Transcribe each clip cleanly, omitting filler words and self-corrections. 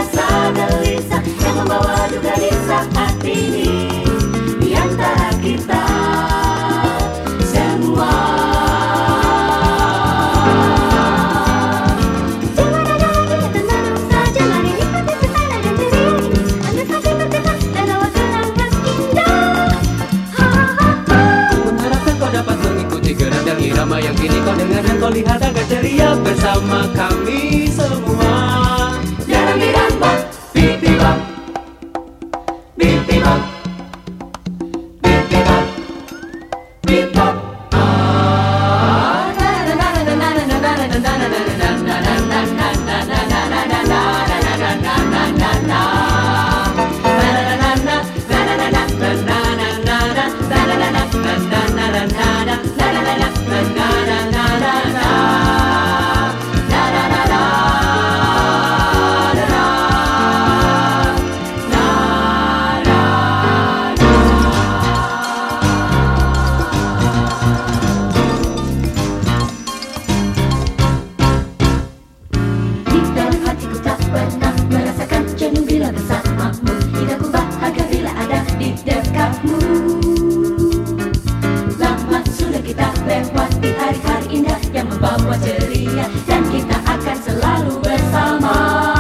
rasa gelisah yang membawa duka di saat ini di antara kita semua. Jangan ada lagi tenang saja, mari nikmati suasana dan ceria ini. Anggap hati bergetar dan bawa kenangan indah. Mengharapkan kau dapat mengikuti gerangan irama yang kini kau dengar dan kau lihat agak ceria bersama kami semua. Dalam irama bip-bip-bop, bip-bip-bop, bip-bip-bop, bip-bop. Lama sudah kita lewati hari-hari indah yang membawa ceria, dan kita akan selalu bersama.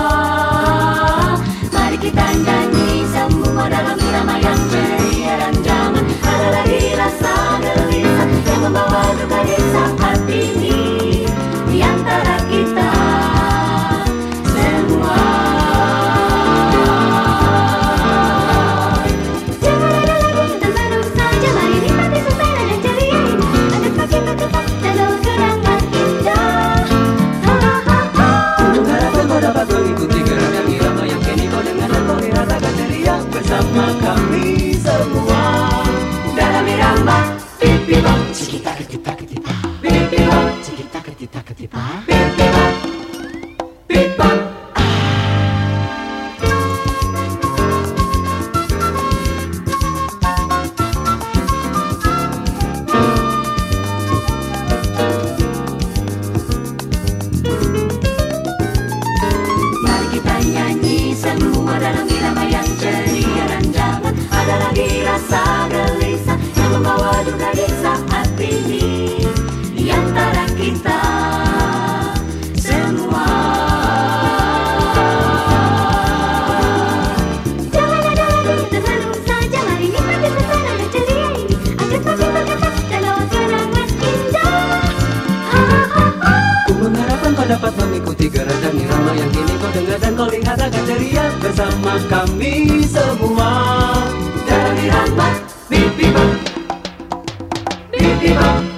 Mari kita nyanyi semua dalam irama yang ceria dan jangan ada lagi rasa gelisah yang membawa duka di saat ini di antara kita semua. Bersama kami semua dalam irama bip-bip-bop, cikita ketita ketita, bip-bip-bop, cikita ketita ketita, bip-bip-bop, bip-bop. Mari kita nyanyi semua dalam irama yang ceria, dan jangan ada lagi rasa gelisah yang membawa duka di saat ini di antara kita semua. Jangan ada lagi termenung saja, mari nikmati suasana dan ceria ini. Angkat hati bergetar dan bawa kenangan indah. Ku mengharapkan kau dapat mengikuti gerakan irama yang kini kau dengar dan kau lihat agak ceria bersama kami semua Dalam irama bip-bip-bop, bip-bip-bop,